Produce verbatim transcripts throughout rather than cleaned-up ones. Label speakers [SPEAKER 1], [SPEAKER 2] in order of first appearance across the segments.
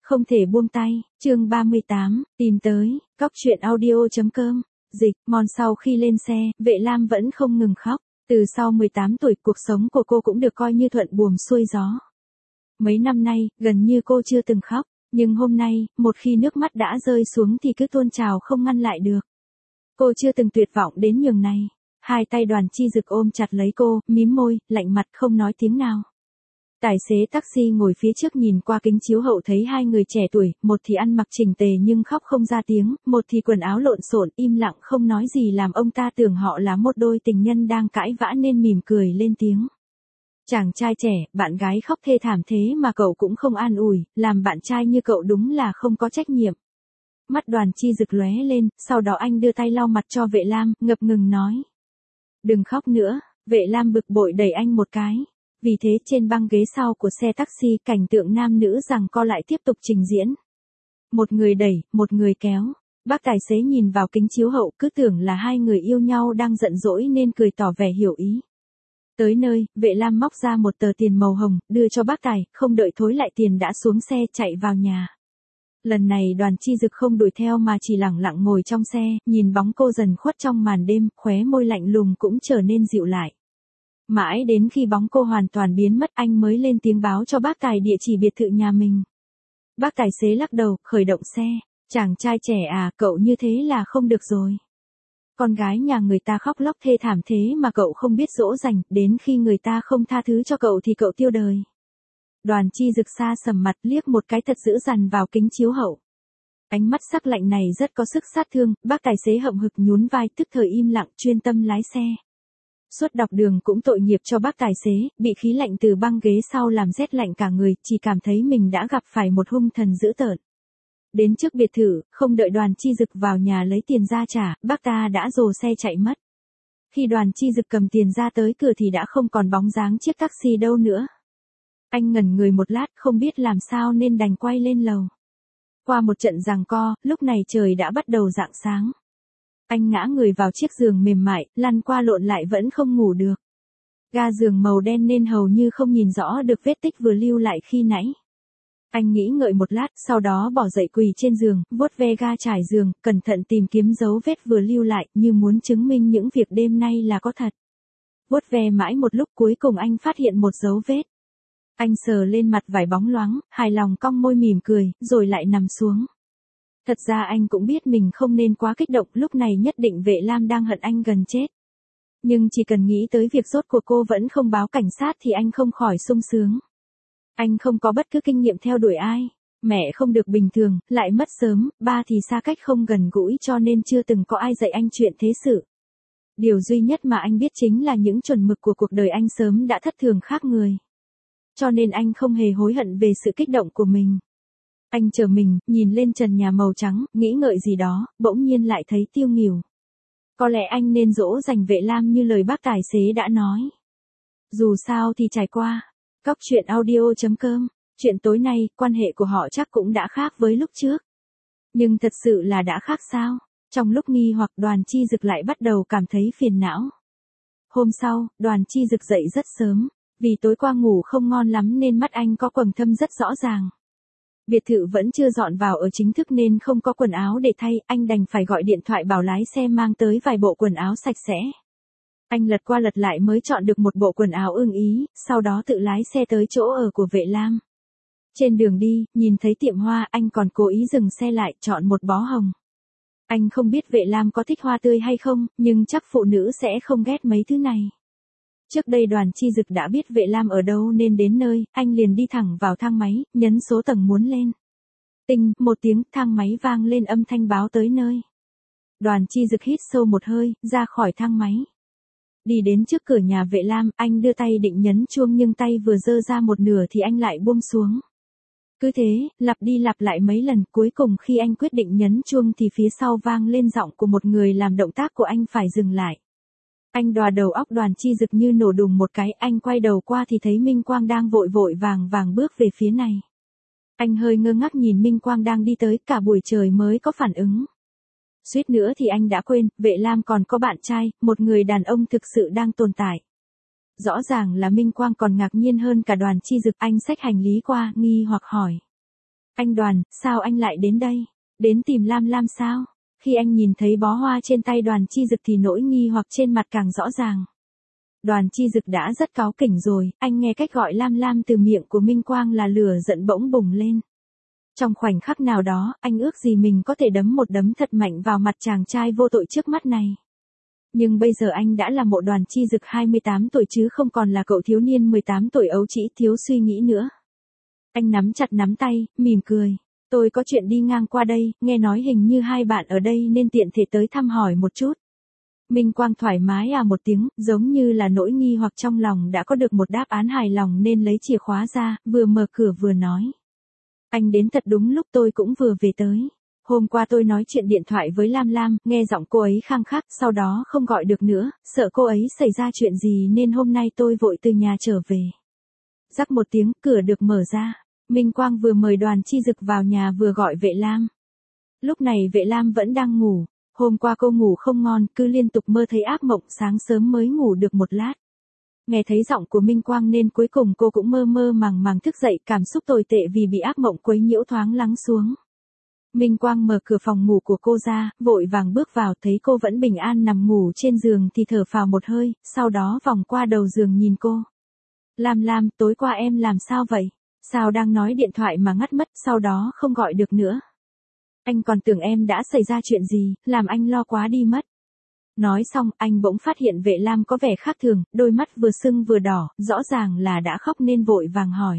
[SPEAKER 1] Không thể buông tay, chương ba mươi tám, tìm tới, cóc truyện audio.com, dịch, mòn sau khi lên xe, Vệ Lam vẫn không ngừng khóc. Từ sau mười tám tuổi, cuộc sống của cô cũng được coi như thuận buồm xuôi gió. Mấy năm nay, gần như cô chưa từng khóc, nhưng hôm nay, một khi nước mắt đã rơi xuống thì cứ tuôn trào không ngăn lại được. Cô chưa từng tuyệt vọng đến nhường này. Hai tay Đoàn Chi Dực ôm chặt lấy cô, mím môi, lạnh mặt không nói tiếng nào. Tài xế taxi ngồi phía trước nhìn qua kính chiếu hậu thấy hai người trẻ tuổi, một thì ăn mặc chỉnh tề nhưng khóc không ra tiếng, một thì quần áo lộn xộn, im lặng không nói gì làm ông ta tưởng họ là một đôi tình nhân đang cãi vã nên mỉm cười lên tiếng. Chàng trai trẻ, bạn gái khóc thê thảm thế mà cậu cũng không an ủi, làm bạn trai như cậu đúng là không có trách nhiệm. Mắt Đoàn Chi Dực lóe lên, sau đó anh đưa tay lau mặt cho Vệ Lam, ngập ngừng nói. Đừng khóc nữa, Vệ Lam bực bội đẩy anh một cái. Vì thế trên băng ghế sau của xe taxi cảnh tượng nam nữ giằng co lại tiếp tục trình diễn. Một người đẩy, một người kéo. Bác tài xế nhìn vào kính chiếu hậu cứ tưởng là hai người yêu nhau đang giận dỗi nên cười tỏ vẻ hiểu ý. Tới nơi, Vệ Lam móc ra một tờ tiền màu hồng, đưa cho bác tài, không đợi thối lại tiền đã xuống xe chạy vào nhà. Lần này Đoàn Chi Dực không đuổi theo mà chỉ lẳng lặng ngồi trong xe, nhìn bóng cô dần khuất trong màn đêm, khóe môi lạnh lùng cũng trở nên dịu lại. Mãi đến khi bóng cô hoàn toàn biến mất anh mới lên tiếng báo cho bác tài địa chỉ biệt thự nhà mình. Bác tài xế lắc đầu, khởi động xe. Chàng trai trẻ à, cậu như thế là không được rồi. Con gái nhà người ta khóc lóc thê thảm thế mà cậu không biết dỗ dành, đến khi người ta không tha thứ cho cậu thì cậu tiêu đời. Đoàn Chi Dực xa sầm mặt liếc một cái thật dữ dằn vào kính chiếu hậu. Ánh mắt sắc lạnh này rất có sức sát thương, bác tài xế hậm hực nhún vai tức thời im lặng chuyên tâm lái xe. Suốt dọc đường cũng tội nghiệp cho bác tài xế, bị khí lạnh từ băng ghế sau làm rét lạnh cả người, chỉ cảm thấy mình đã gặp phải một hung thần dữ tợn. Đến trước biệt thự, không đợi Đoàn Chi Dực vào nhà lấy tiền ra trả, bác ta đã dồ xe chạy mất. Khi Đoàn Chi Dực cầm tiền ra tới cửa thì đã không còn bóng dáng chiếc taxi đâu nữa. Anh ngẩn người một lát không biết làm sao nên đành quay lên lầu. Qua một trận giằng co, lúc này trời đã bắt đầu rạng sáng. Anh ngã người vào chiếc giường mềm mại, lăn qua lộn lại vẫn không ngủ được. Ga giường màu đen nên hầu như không nhìn rõ được vết tích vừa lưu lại khi nãy. Anh nghĩ ngợi một lát, sau đó bỏ dậy quỳ trên giường, vuốt ve ga trải giường, cẩn thận tìm kiếm dấu vết vừa lưu lại, như muốn chứng minh những việc đêm nay là có thật. Vuốt ve mãi một lúc cuối cùng anh phát hiện một dấu vết. Anh sờ lên mặt vải bóng loáng, hài lòng cong môi mỉm cười, rồi lại nằm xuống. Thật ra anh cũng biết mình không nên quá kích động, lúc này nhất định Vệ Lam đang hận anh gần chết. Nhưng chỉ cần nghĩ tới việc rốt cuộc cô vẫn không báo cảnh sát thì anh không khỏi sung sướng. Anh không có bất cứ kinh nghiệm theo đuổi ai, mẹ không được bình thường, lại mất sớm, ba thì xa cách không gần gũi cho nên chưa từng có ai dạy anh chuyện thế sự. Điều duy nhất mà anh biết chính là những chuẩn mực của cuộc đời anh sớm đã thất thường khác người. Cho nên anh không hề hối hận về sự kích động của mình. Anh chờ mình, nhìn lên trần nhà màu trắng, nghĩ ngợi gì đó, bỗng nhiên lại thấy tiêu nghỉu. Có lẽ anh nên dỗ dành Vệ Lam như lời bác tài xế đã nói. Dù sao thì trải qua. Cóc truyện audio.com, chuyện tối nay, quan hệ của họ chắc cũng đã khác với lúc trước. Nhưng thật sự là đã khác sao? Trong lúc nghi hoặc Đoàn Chi Dực lại bắt đầu cảm thấy phiền não. Hôm sau, Đoàn Chi Dực dậy rất sớm, vì tối qua ngủ không ngon lắm nên mắt anh có quầng thâm rất rõ ràng. Biệt thự vẫn chưa dọn vào ở chính thức nên không có quần áo để thay, anh đành phải gọi điện thoại bảo lái xe mang tới vài bộ quần áo sạch sẽ. Anh lật qua lật lại mới chọn được một bộ quần áo ưng ý, sau đó tự lái xe tới chỗ ở của Vệ Lam. Trên đường đi, nhìn thấy tiệm hoa, anh còn cố ý dừng xe lại, chọn một bó hồng. Anh không biết Vệ Lam có thích hoa tươi hay không, nhưng chắc phụ nữ sẽ không ghét mấy thứ này. Trước đây Đoàn Chi Dực đã biết Vệ Lam ở đâu nên đến nơi, anh liền đi thẳng vào thang máy, nhấn số tầng muốn lên. Tinh, một tiếng, thang máy vang lên âm thanh báo tới nơi. Đoàn Chi Dực hít sâu một hơi, ra khỏi thang máy. Đi đến trước cửa nhà Vệ Lam, anh đưa tay định nhấn chuông nhưng tay vừa giơ ra một nửa thì anh lại buông xuống. Cứ thế, lặp đi lặp lại mấy lần, cuối cùng khi anh quyết định nhấn chuông thì phía sau vang lên giọng của một người làm động tác của anh phải dừng lại. Anh đòa đầu óc Đoàn Chi Dực như nổ đùng một cái, anh quay đầu qua thì thấy Minh Quang đang vội vội vàng vàng bước về phía này. Anh hơi ngơ ngác nhìn Minh Quang đang đi tới, cả buổi trời mới có phản ứng. Suýt nữa thì anh đã quên, Vệ Lam còn có bạn trai, một người đàn ông thực sự đang tồn tại. Rõ ràng là Minh Quang còn ngạc nhiên hơn cả Đoàn Chi Dực, anh xách hành lý qua, nghi hoặc hỏi. Anh Đoàn, sao anh lại đến đây? Đến tìm Lam Lam sao? Khi anh nhìn thấy bó hoa trên tay Đoàn Chi Dực thì nỗi nghi hoặc trên mặt càng rõ ràng. Đoàn Chi Dực đã rất cáu kỉnh rồi, anh nghe cách gọi Lam Lam từ miệng của Minh Quang là lửa giận bỗng bùng lên. Trong khoảnh khắc nào đó, anh ước gì mình có thể đấm một đấm thật mạnh vào mặt chàng trai vô tội trước mắt này. Nhưng bây giờ anh đã là một Đoàn Chi Dực hai mươi tám tuổi chứ không còn là cậu thiếu niên mười tám tuổi ấu trĩ thiếu suy nghĩ nữa. Anh nắm chặt nắm tay, mỉm cười. Tôi có chuyện đi ngang qua đây, nghe nói hình như hai bạn ở đây nên tiện thể tới thăm hỏi một chút. Minh Quang thoải mái à một tiếng, giống như là nỗi nghi hoặc trong lòng đã có được một đáp án hài lòng nên lấy chìa khóa ra, vừa mở cửa vừa nói. Anh đến thật đúng lúc tôi cũng vừa về tới. Hôm qua tôi nói chuyện điện thoại với Lam Lam, nghe giọng cô ấy khăng khắc, sau đó không gọi được nữa, sợ cô ấy xảy ra chuyện gì nên hôm nay tôi vội từ nhà trở về. Rắc một tiếng, cửa được mở ra. Minh Quang vừa mời Đoàn Chi Dực vào nhà vừa gọi Vệ Lam. Lúc này Vệ Lam vẫn đang ngủ. Hôm qua cô ngủ không ngon, cứ liên tục mơ thấy ác mộng, sáng sớm mới ngủ được một lát. Nghe thấy giọng của Minh Quang nên cuối cùng cô cũng mơ mơ màng màng thức dậy, cảm xúc tồi tệ vì bị ác mộng quấy nhiễu thoáng lắng xuống. Minh Quang mở cửa phòng ngủ của cô ra, vội vàng bước vào, thấy cô vẫn bình an nằm ngủ trên giường thì thở phào một hơi, sau đó vòng qua đầu giường nhìn cô. Lam Lam, tối qua em làm sao vậy? Sao đang nói điện thoại mà ngắt mất, sau đó không gọi được nữa? Anh còn tưởng em đã xảy ra chuyện gì, làm anh lo quá đi mất. Nói xong, anh bỗng phát hiện Vệ Lam có vẻ khác thường, đôi mắt vừa sưng vừa đỏ, rõ ràng là đã khóc nên vội vàng hỏi.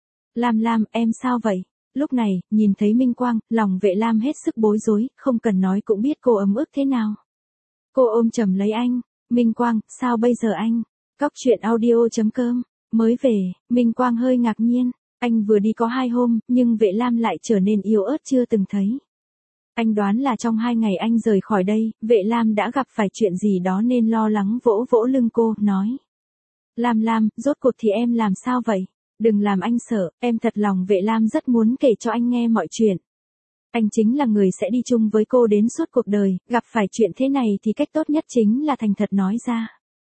[SPEAKER 1] Lam Lam, em sao vậy? Lúc này, nhìn thấy Minh Quang, lòng Vệ Lam hết sức bối rối, không cần nói cũng biết cô ấm ức thế nào. Cô ôm chầm lấy anh. Minh Quang, sao bây giờ anh? Cóc truyện audio chấm com. Mới về, Minh Quang hơi ngạc nhiên. Anh vừa đi có hai hôm, nhưng Vệ Lam lại trở nên yếu ớt chưa từng thấy. Anh đoán là trong hai ngày anh rời khỏi đây, Vệ Lam đã gặp phải chuyện gì đó nên lo lắng vỗ vỗ lưng cô, nói. Lam Lam, rốt cuộc thì em làm sao vậy? Đừng làm anh sợ, em thật lòng Vệ Lam rất muốn kể cho anh nghe mọi chuyện. Anh chính là người sẽ đi chung với cô đến suốt cuộc đời, gặp phải chuyện thế này thì cách tốt nhất chính là thành thật nói ra.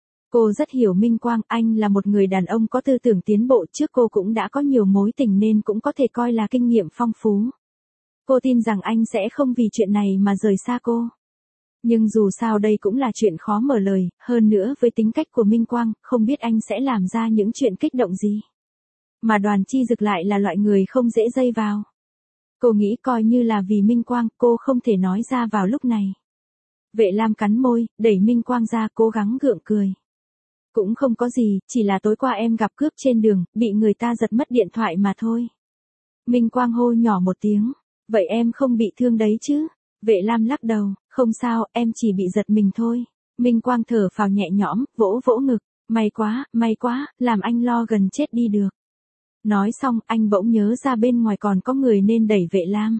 [SPEAKER 1] Cô rất hiểu Minh Quang, anh là một người đàn ông có tư tưởng tiến bộ, trước cô cũng đã có nhiều mối tình nên cũng có thể coi là kinh nghiệm phong phú. Cô tin rằng anh sẽ không vì chuyện này mà rời xa cô. Nhưng dù sao đây cũng là chuyện khó mở lời, hơn nữa với tính cách của Minh Quang, không biết anh sẽ làm ra những chuyện kích động gì. Mà Đoàn Chi Dực lại là loại người không dễ dây vào. Cô nghĩ coi như là vì Minh Quang, cô không thể nói ra vào lúc này. Vệ Lam cắn môi, đẩy Minh Quang ra, cố gắng gượng cười. Cũng không có gì, chỉ là tối qua em gặp cướp trên đường, bị người ta giật mất điện thoại mà thôi. Minh Quang hô nhỏ một tiếng. Vậy em không bị thương đấy chứ? Vệ Lam lắc đầu, không sao, em chỉ bị giật mình thôi. Minh Quang thở phào nhẹ nhõm, vỗ vỗ ngực. May quá, may quá, làm anh lo gần chết đi được. Nói xong, anh bỗng nhớ ra bên ngoài còn có người nên đẩy Vệ Lam.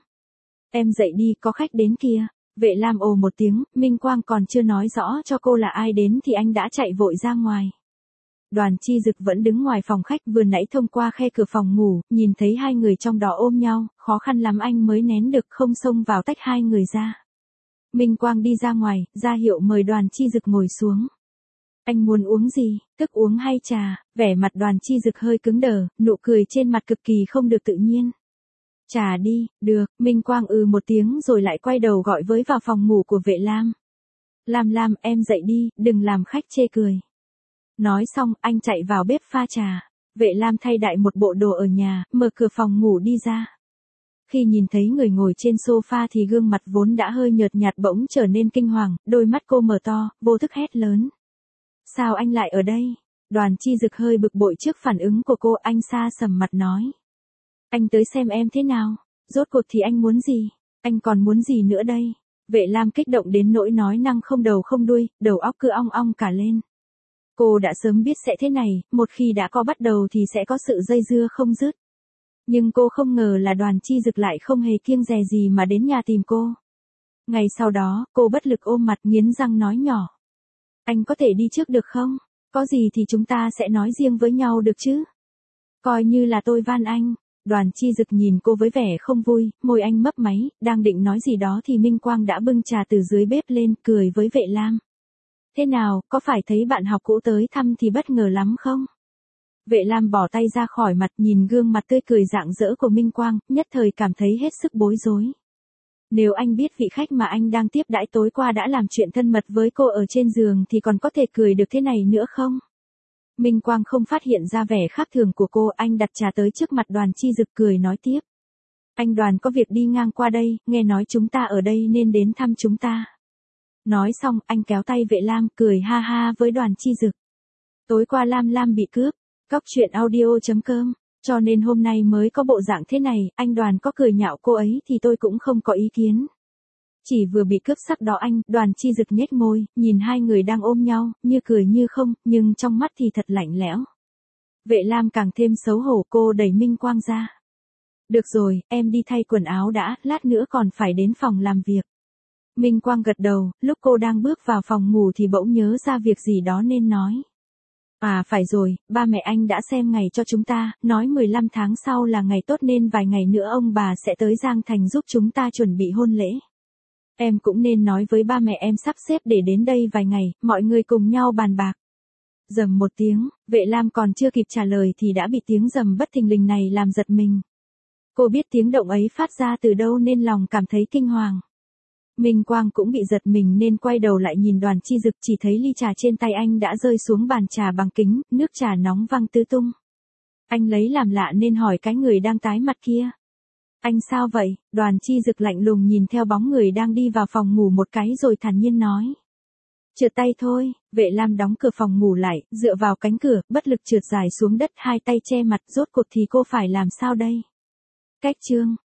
[SPEAKER 1] Em dậy đi, có khách đến kìa. Vệ Lam ồ một tiếng, Minh Quang còn chưa nói rõ cho cô là ai đến thì anh đã chạy vội ra ngoài. Đoàn Chi Dực vẫn đứng ngoài phòng khách, vừa nãy thông qua khe cửa phòng ngủ, nhìn thấy hai người trong đó ôm nhau, khó khăn lắm anh mới nén được không xông vào tách hai người ra. Minh Quang đi ra ngoài, ra hiệu mời Đoàn Chi Dực ngồi xuống. Anh muốn uống gì, thức uống hay trà? Vẻ mặt Đoàn Chi Dực hơi cứng đờ, nụ cười trên mặt cực kỳ không được tự nhiên. Trà đi, được, Minh Quang ừ một tiếng rồi lại quay đầu gọi với vào phòng ngủ của Vệ Lam. Lam Lam, em dậy đi, đừng làm khách chê cười. Nói xong, anh chạy vào bếp pha trà. Vệ Lam thay đại một bộ đồ ở nhà, mở cửa phòng ngủ đi ra. Khi nhìn thấy người ngồi trên sofa thì gương mặt vốn đã hơi nhợt nhạt bỗng trở nên kinh hoàng, đôi mắt cô mở to, vô thức hét lớn. Sao anh lại ở đây? Đoàn Chi Dực hơi bực bội trước phản ứng của cô, anh xa sầm mặt nói. Anh tới xem em thế nào? Rốt cuộc thì anh muốn gì? Anh còn muốn gì nữa đây? Vệ Lam kích động đến nỗi nói năng không đầu không đuôi, đầu óc cứ ong ong cả lên. Cô đã sớm biết sẽ thế này, một khi đã có bắt đầu thì sẽ có sự dây dưa không dứt. Nhưng cô không ngờ là Đoàn Chi Dực lại không hề kiêng dè gì mà đến nhà tìm cô. Ngày sau đó, cô bất lực ôm mặt nghiến răng nói nhỏ. Anh có thể đi trước được không? Có gì thì chúng ta sẽ nói riêng với nhau được chứ? Coi như là tôi van anh. Đoàn Chi Dực nhìn cô với vẻ không vui, môi anh mấp máy, đang định nói gì đó thì Minh Quang đã bưng trà từ dưới bếp lên, cười với Vệ Lam. Thế nào, có phải thấy bạn học cũ tới thăm thì bất ngờ lắm không? Vệ Lam bỏ tay ra khỏi mặt, nhìn gương mặt tươi cười rạng rỡ của Minh Quang, nhất thời cảm thấy hết sức bối rối. Nếu anh biết vị khách mà anh đang tiếp đãi tối qua đã làm chuyện thân mật với cô ở trên giường thì còn có thể cười được thế này nữa không? Minh Quang không phát hiện ra vẻ khác thường của cô, anh đặt trà tới trước mặt Đoàn Chi Dực cười nói tiếp. Anh Đoàn có việc đi ngang qua đây, nghe nói chúng ta ở đây nên đến thăm chúng ta. Nói xong, anh kéo tay Vệ Lam, cười ha ha với Đoàn Chi Dực. Tối qua Lam Lam bị cướp, cóc truyện audio chấm com, cho nên hôm nay mới có bộ dạng thế này, anh Đoàn có cười nhạo cô ấy thì tôi cũng không có ý kiến. Chỉ vừa bị cướp sắc đó anh, Đoàn Chi Dực nhếch môi, nhìn hai người đang ôm nhau, như cười như không, nhưng trong mắt thì thật lạnh lẽo. Vệ Lam càng thêm xấu hổ, cô đẩy Minh Quang ra. Được rồi, em đi thay quần áo đã, lát nữa còn phải đến phòng làm việc. Minh Quang gật đầu, lúc cô đang bước vào phòng ngủ thì bỗng nhớ ra việc gì đó nên nói. À phải rồi, ba mẹ anh đã xem ngày cho chúng ta, nói mười lăm tháng sau là ngày tốt nên vài ngày nữa ông bà sẽ tới Giang Thành giúp chúng ta chuẩn bị hôn lễ. Em cũng nên nói với ba mẹ em sắp xếp để đến đây vài ngày, mọi người cùng nhau bàn bạc. Rầm một tiếng, Vệ Lam còn chưa kịp trả lời thì đã bị tiếng rầm bất thình lình này làm giật mình. Cô biết tiếng động ấy phát ra từ đâu nên lòng cảm thấy kinh hoàng. Minh Quang cũng bị giật mình nên quay đầu lại nhìn Đoàn Chi Dực, chỉ thấy ly trà trên tay anh đã rơi xuống bàn trà bằng kính, nước trà nóng văng tứ tung. Anh lấy làm lạ nên hỏi cái người đang tái mặt kia. Anh sao vậy? Đoàn Chi Dực lạnh lùng nhìn theo bóng người đang đi vào phòng ngủ một cái rồi thản nhiên nói. Trượt tay thôi. Vệ Lam đóng cửa phòng ngủ lại, dựa vào cánh cửa, bất lực trượt dài xuống đất, hai tay che mặt, rốt cuộc thì cô phải làm sao đây? Cách chương